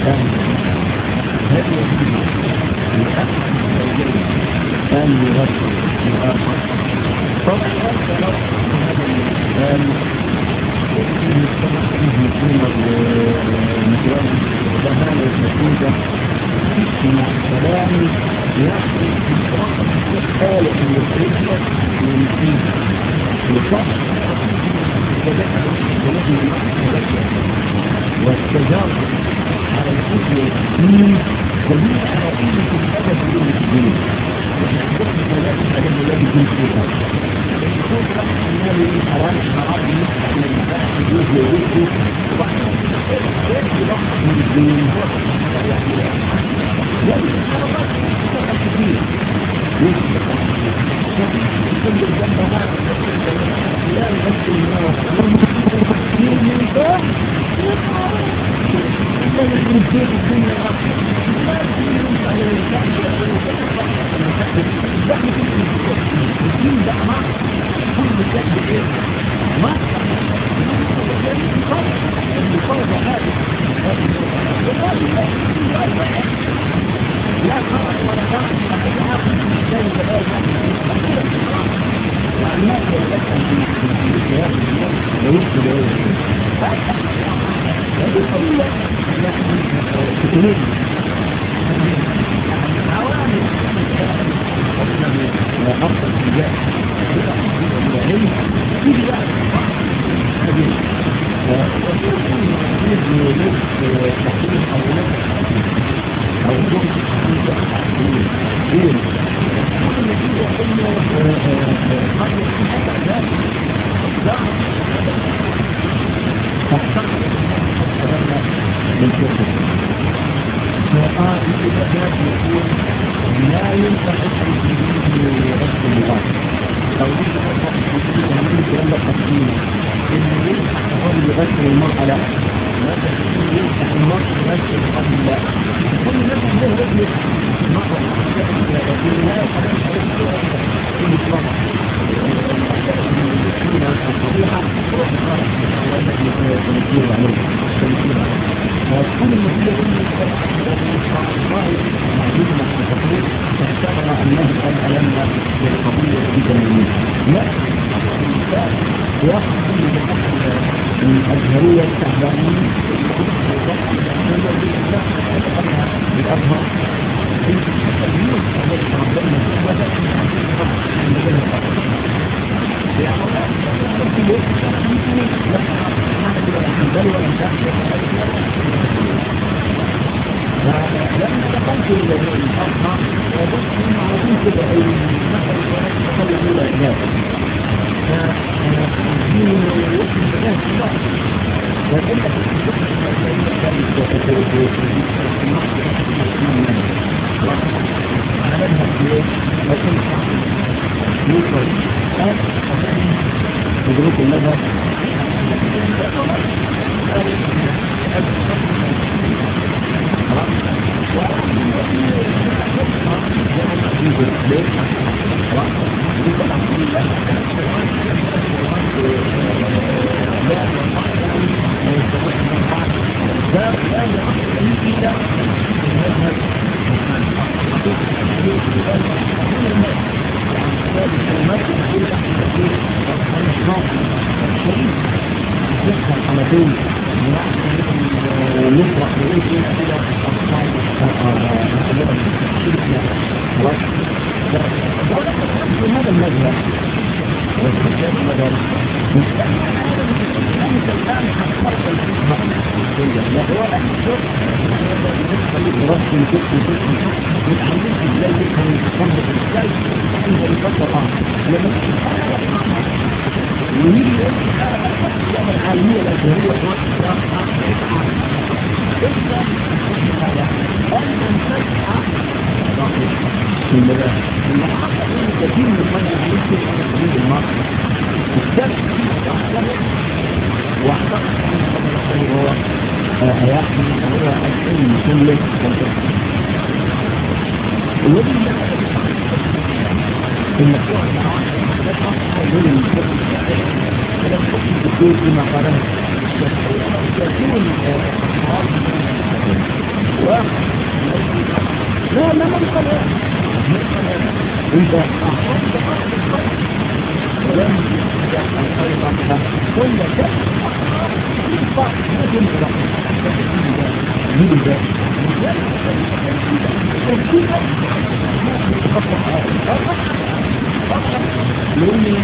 هذه الجملة لأحد الزوجين كان يغطي الآخر طبعا هذا لو هذا الإنسان يمكن يستمع فيه مقيمة المجرد وبهذا النتيجة اجتماع كلامي يأخذ في طرق حالة من الرجلة والنتيجة لصح والتجارب على الكتب والتسليم دليل على قيمة الأدب والمسلمين وتحدث ثلاث الأدب الذي كنت فيها الشيخ رحمه الله من حرام حرام يفتح من المباح يجوز ويجوز وبعد ذلك يلخص من الدين يعني الحرامات تفتح كثير يفتح كل الجنة هذا لا يمثل الناس كثير من الباب لا يمكن الدين الدنيا لا يمكن على الإنسان الدين ده ما كل شيء بإيه ما المفروض هذه لا خرج ولا خرج حتى عارف الإنسان كذلك والناس يتكلم في الكتاب ويكتب إيه هذه قضية تتنين عوامل أفضل الجاء العلم في بلاد هذه ويجب تحقيق أولاد أو يجب تحقيق دين والنتيجة أنه قد يكون حتى ذلك لا تحتقل من كثير وقال الإبادات يقول لا ينفع التنسيب لرسل الله أو ينفع التنسيب لرسل الله إنه ينفع تقول لغسل المرأة لا لا تكون ينفع المرأة لغسل القبل لا كل نفس له رجل مرة لكن لا يفعل كل مرة الصحيحة والتي تنسيب عليه تنسيب عليه وكل المسيح الله معلوم نحن تقول فاستغرى أنه قد ألمنا بالقضية الجميلية لا يأخذ من الأزهرية التعبانية بالأزهر في التقليل الذي تعبنا لما دخلت إلى الأرض وجدت من عظيم كده أي مثل مثل الأولى إجابة فالدين يوصل بجاه الله وإلا عملها في وكل يوصل الآن مدروك المذهب نفرح بإيش إلى أصحاب هذا المذهب واستخدام المذهب مستحيل أنت الآن حصلت الفقه لا هو أحسن رسم كتب كتب متعلمت إزاي تفهم التصرف إزاي أنت بفكر آه لما يريد الأحكام العالمية الأزهرية في المدارس كثير من من يحدث عن تدريب المرء الدرس واعتقد ان هو هيحمي هو العلم كله الذي في المشروع الدعوات يقول المشروع فلم تكن تقول فيما قاله يكون لا لا ما بيقال انت ولم يحصل خيرا كل شيء بعض ما تنفع مين ده لأني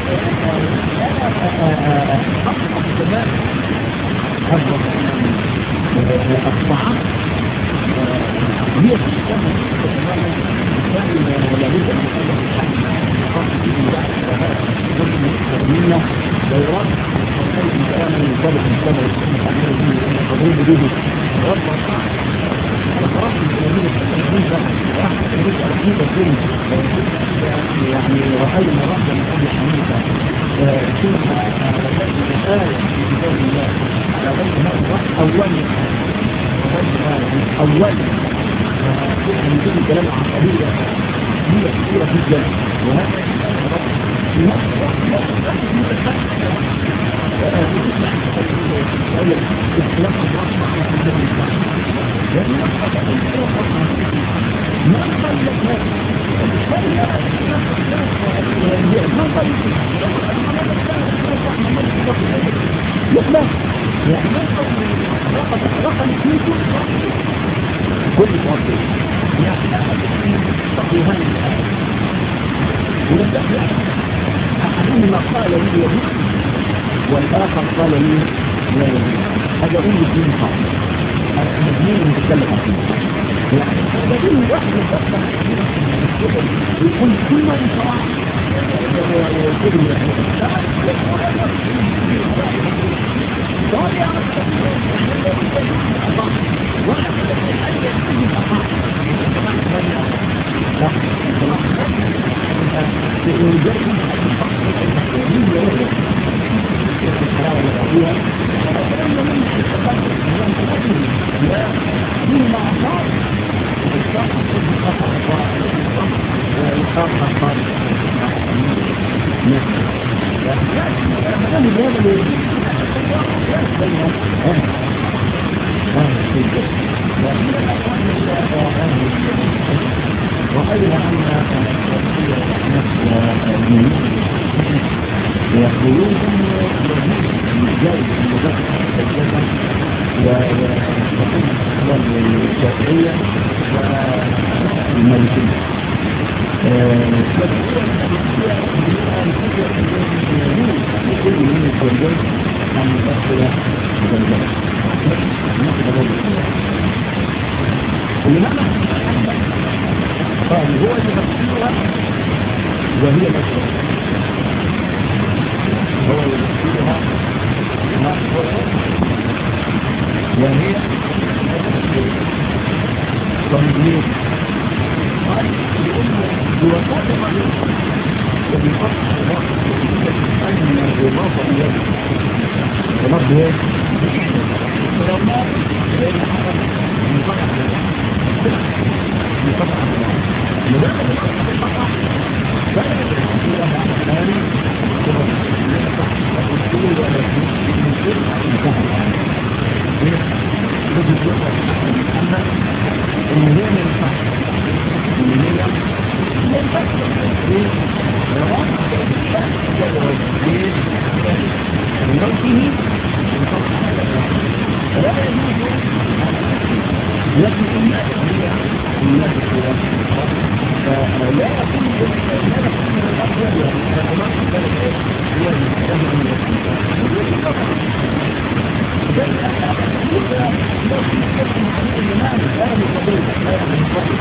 أصبح كمان أصبح الطعام هي تستمر تماما ولا بد من أن منا دورات وكيف كان ينطبق السبب تعمل به تضرب به ربط وخرجت من مدينة التنفيذ راح تريد أكيد الفيلم يعني رأينا رحمة من أبي حنيفة كيف الآية في كتاب الله على غير ما أول أول يعني كل كلام عن قضية هي كثيرة جدا وهذا كل فاضل صحيحان أحدهما قال لي يجب والآخر قال لي لا يجب هذا أم الدين صعب المدين متكلم فيه يعني هذا دين واحد يكون كل ما يصعب وقيل أن يقولون من جائز المذكر الجزم ويقول الأخبار الشافعية والمالكية كل من الزوجين أن يدخل زوجين ولماذا قال هو يفسرها وهي مشروع هو يفسرها وهي تنظيم قال بوساط الرجل وبفضل الله أن الإضافة إليه ونظر إيه؟ فلما بين حرم من قطع من قطع لذلك القطع فلا يتحدث لها عن الثاني والرسول والرسول المسلم انتهى يجب يقرأ محمد المدينة ينفع المدينة ينفع بموته فلا يجوز لكن الناس هي الناس هي فلا يكون لا يكون من الأفضل فالأمام ذلك هو المستمع من الأسفل بل إذا لو يتكلم عن الإمام الآن القبيل لا يعني الفضل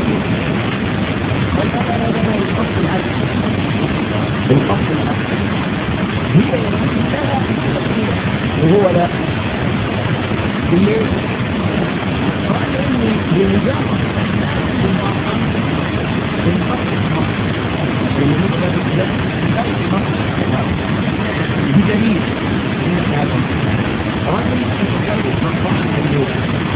فالأمام هذا الفصل العدل الفصل العدل هي يكون لها وهو لا الليل قال إني بمجرد بدليل من هذا رجل يتكلم من بعض اليوم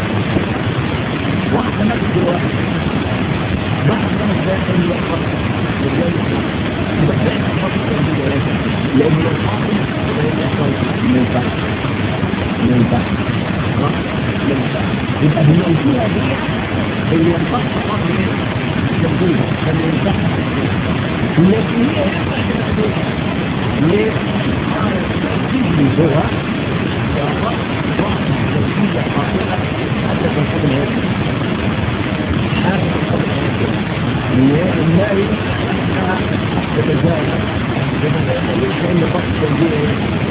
واحد نفس واحد بعد خمس دقائق يقرأ لأنه لو حاصل يحصل من تحت من تحت من تحت يبقى بالمنزلة دي اللي ينطق فقط التنبيه اللي ينطق لكن هي ليه تجي هو حتى تنقض الهيئة النائي تتزايد لأن فقط التنبيه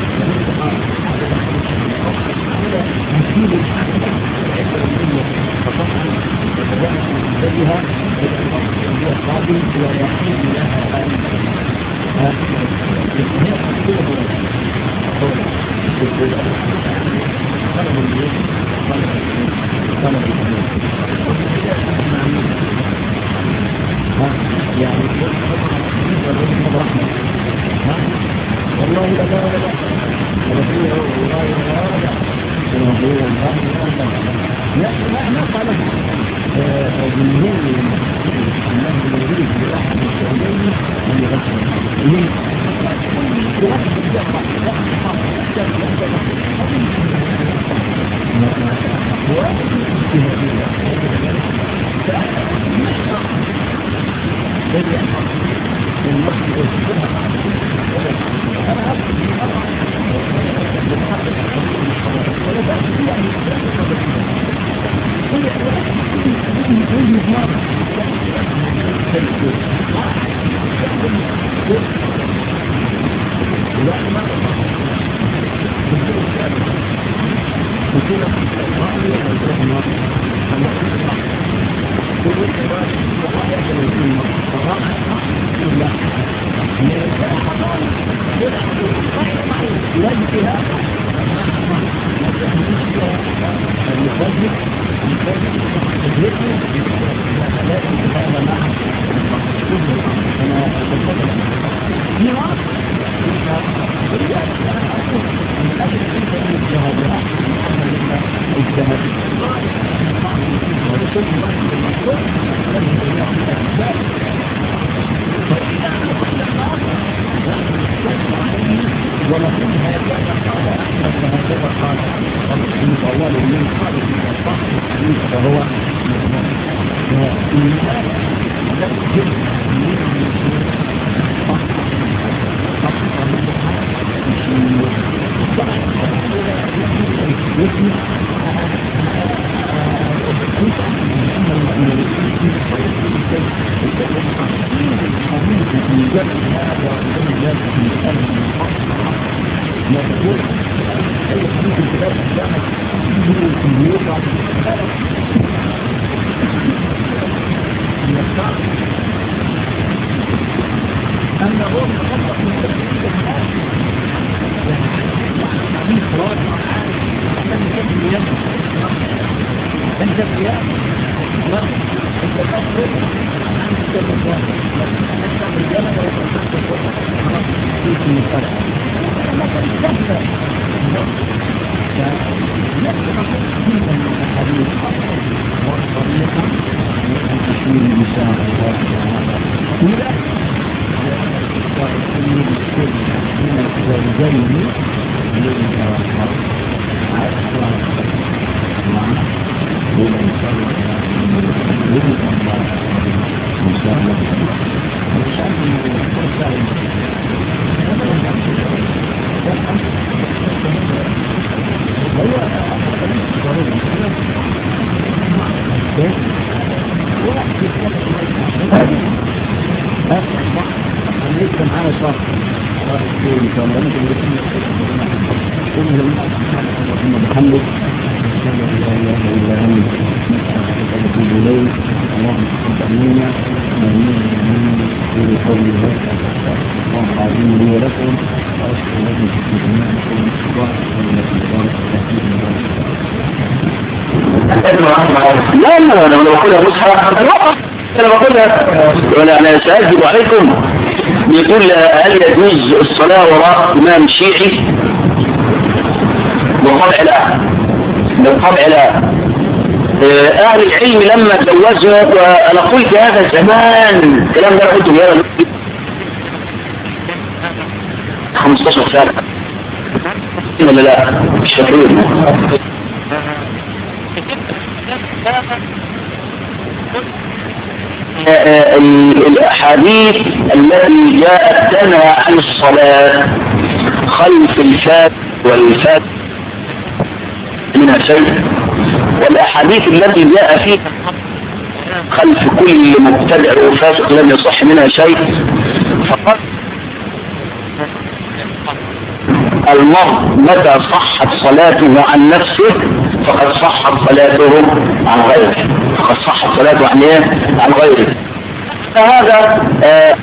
يشيل الحاجة فطبعا بها هي قابل ويحيل لها يعني والله لا لا لا رسول الله لا لا ما قال جمهور الناس الذين يلاحظ الشهدين من يغسل من لا لا انا بقولها مصحف انا بقولها وانا انا سأجب عليكم. يقول هل يجوز الصلاة وراء امام شيعي؟ بالطبع لا، بالطبع لا. اهل العلم لما تزوجوا، وانا قلت هذا زمان، الكلام ده انا قلته يا خمستاشر سنة ولا لا مش فاكرين. الأحاديث التي جاءت تنهى عن الصلاة خلف الفات والفات منها شيء، والأحاديث التي جاء فيها خلف كل مبتدع وفاسق لم يصح منها شيء. فقط المرء متى صحت صلاته عن نفسه فقد صحت صلاته عن غيره، فقد صحت صلاته عن ايه؟ عن غيره. فهذا آه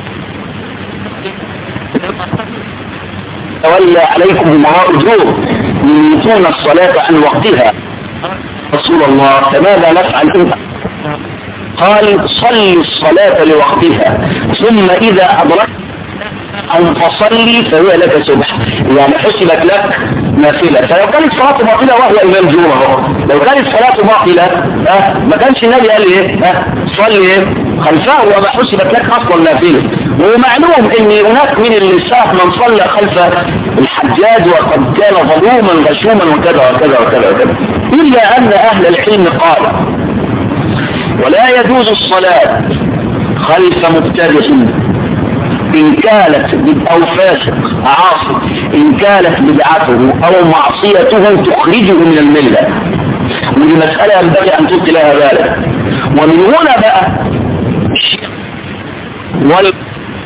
تولى عليكم امراء الجور يميتون الصلاة عن وقتها. رسول الله فماذا نفعل انت؟ قال صل الصلاة لوقتها ثم اذا ادركت أن تصلي فهي لك سبح، يعني حسبت لك نافلة. فلو كانت صلاة باطلة وهو إمام جوره، لو كانت صلاة باطلة أه ما كانش النبي قال إيه؟ أه صلي خلفه وما حسبت لك أصلا نافلة. ومعلوم إن هناك من النساء من صلى خلف الحجاج وقد كان ظلوما غشوما وكذا وكذا وكذا وكذا، إلا أن أهل العلم قال ولا يجوز الصلاة خلف مبتدع إن كانت أو فاسق عاصي، إن كانت بدعته أو معصيته تخرجه من الملة. ودي مسألة ينبغي أن تلقي لها بالك. ومن هنا بقى ولا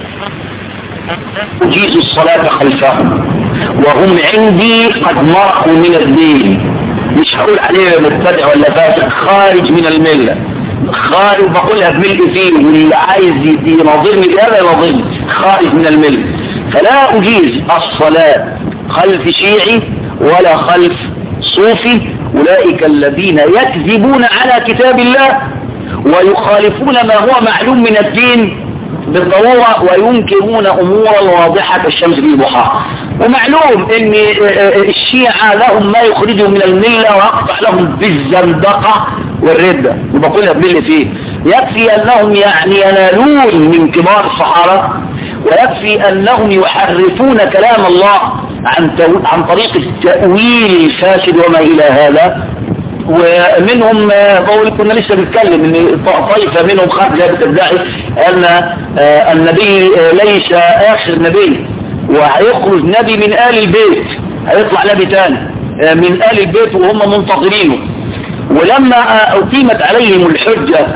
يجيز الصلاة خلفهم وهم عندي قد مرقوا من الدين. مش هقول عليه مبتدع ولا فاسق، خارج من الملة، خارج بقولها بملء فيه، واللي عايز يناظرني بهذا يناظرني، خارج من الملة. فلا أجيز الصلاة خلف شيعي ولا خلف صوفي، أولئك الذين يكذبون على كتاب الله ويخالفون ما هو معلوم من الدين بالضرورة وينكرون أمورا واضحة كالشمس في ضحاها. ومعلوم ان الشيعة لهم ما يخرجهم من الملة ويقطع لهم بالزندقة والردة، وبقولها باللي فيه. يكفي أنهم يعني ينالون من كبار الصحابة، ويكفي أنهم يحرفون كلام الله عن عن طريق التأويل الفاسد وما إلى هذا. ومنهم بقول كنا لسه بنتكلم ان طائفة منهم خارجة تدعي ان النبي ليس آخر نبي، وهيخرج نبي من آل البيت، هيطلع نبي تاني من آل البيت وهم منتظرينه. ولما أقيمت عليهم الحجة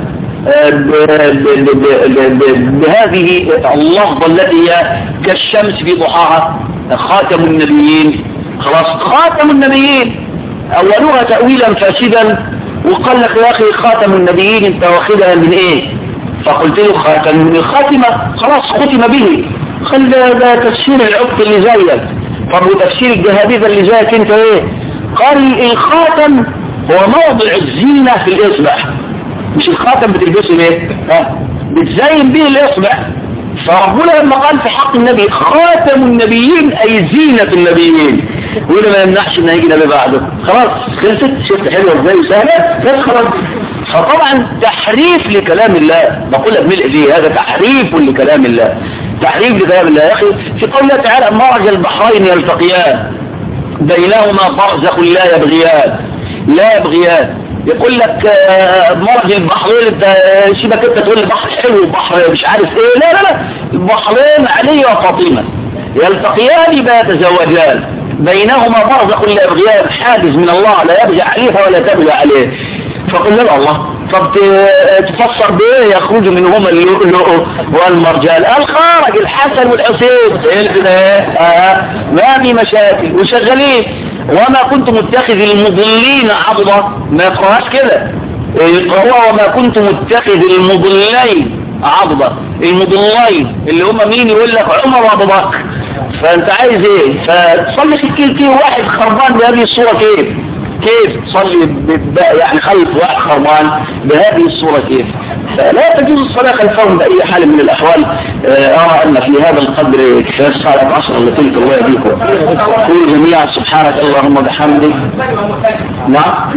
بهذه اللفظة التي هي كالشمس في ضحاها خاتم النبيين، خلاص خاتم النبيين أولوها تأويلا فاسدا، وقال لك يا أخي خاتم النبيين انت واخدها من ايه؟ فقلت له خاتم من الخاتمة، خلاص ختم به، خل ده تفسير العبد اللي زيك. طب وتفسير الجهابيذة اللي زيك انت ايه؟ قال الخاتم هو موضع الزينة في الإصبع، مش الخاتم بتلبسه ليه؟ ها بتزين به الإصبع. فربنا لما قال في حق النبي خاتم النبيين أي زينة النبيين، وإذا ما يمنحش إن هيجي نبي بعده، خلاص خلصت. شفت حلوة ازاي وسهلة؟ بس خلاص. فطبعا تحريف لكلام الله، بقولها بملء دي، هذا تحريف لكلام الله، تحريف لكلام الله. يا أخي في قول الله تعالى مرج البحرين يلتقيان بينهما برزخ لا يبغيان، لا يبغيان. يقول لك مرج البحرين، انت سيبك انت تقول البحر حلو وبحر مش عارف ايه، لا لا لا، البحرين علي وفاطمة يلتقيان يبقى يتزوجان بينهما برزخ لا يبغيان، حاجز من الله لا يبغي عليها ولا تبغي عليه. فقلنا الله طب تفسر بايه يخرج منهما اللؤلؤ والمرجان؟ قال خرج الحسن والحسين آه ما في مشاكل وشغالين. وما كنت متخذ المضلين عضدا، ما يقرأهاش كده، يقرأوها وما كنت متخذ المضلين عضدا. المضلين اللي هم مين؟ يقول لك عمر وابو بكر. فانت عايز ايه؟ فتصلي في كيف واحد خربان بهذه الصورة؟ كيف كيف تصلي يعني خلف واحد خربان بهذه الصورة؟ كيف؟ فلا تجوز الصلاة خلفهم بأي حال من الأحوال. أرى أن في هذا القدر كفاية الصلاة عشر لتلك الله يبيكم. قولوا جميعا سبحانك اللهم بحمدك. نعم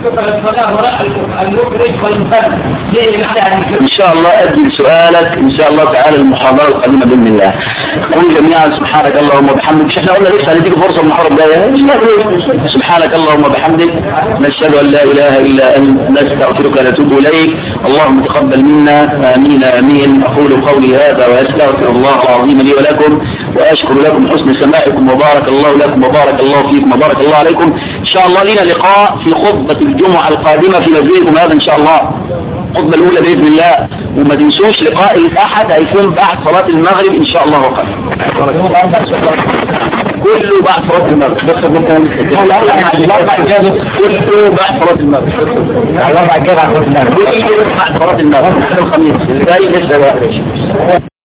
ان شاء الله اجل سؤالك ان شاء الله تعالى المحاضره القادمه باذن الله. قل جميعا سبحانك اللهم وبحمدك. مش احنا قلنا لسه هنديك فرصه المحاضره الجايه؟ سبحانك اللهم وبحمدك نشهد ان لا اله الا انت نستغفرك ونتوب اليك. اللهم تقبل منا امين امين. اقول قولي هذا واستغفر الله العظيم لي ولكم واشكر لكم حسن سماعكم وبارك الله لكم وبارك الله فيكم وبارك الله عليكم. ان شاء الله لنا لقاء في خطبه الجمعه القادمه في مسجدكم هذا ان شاء الله، الخطبه الاولى باذن الله. وما تنسوش لقاء الاحد هيكون بعد صلاه المغرب ان شاء الله وقت كله بعد صلاه المغرب. بس ممكن كله بعد صلاه المغرب كله بعد صلاه المغرب الخميس الجاي لسه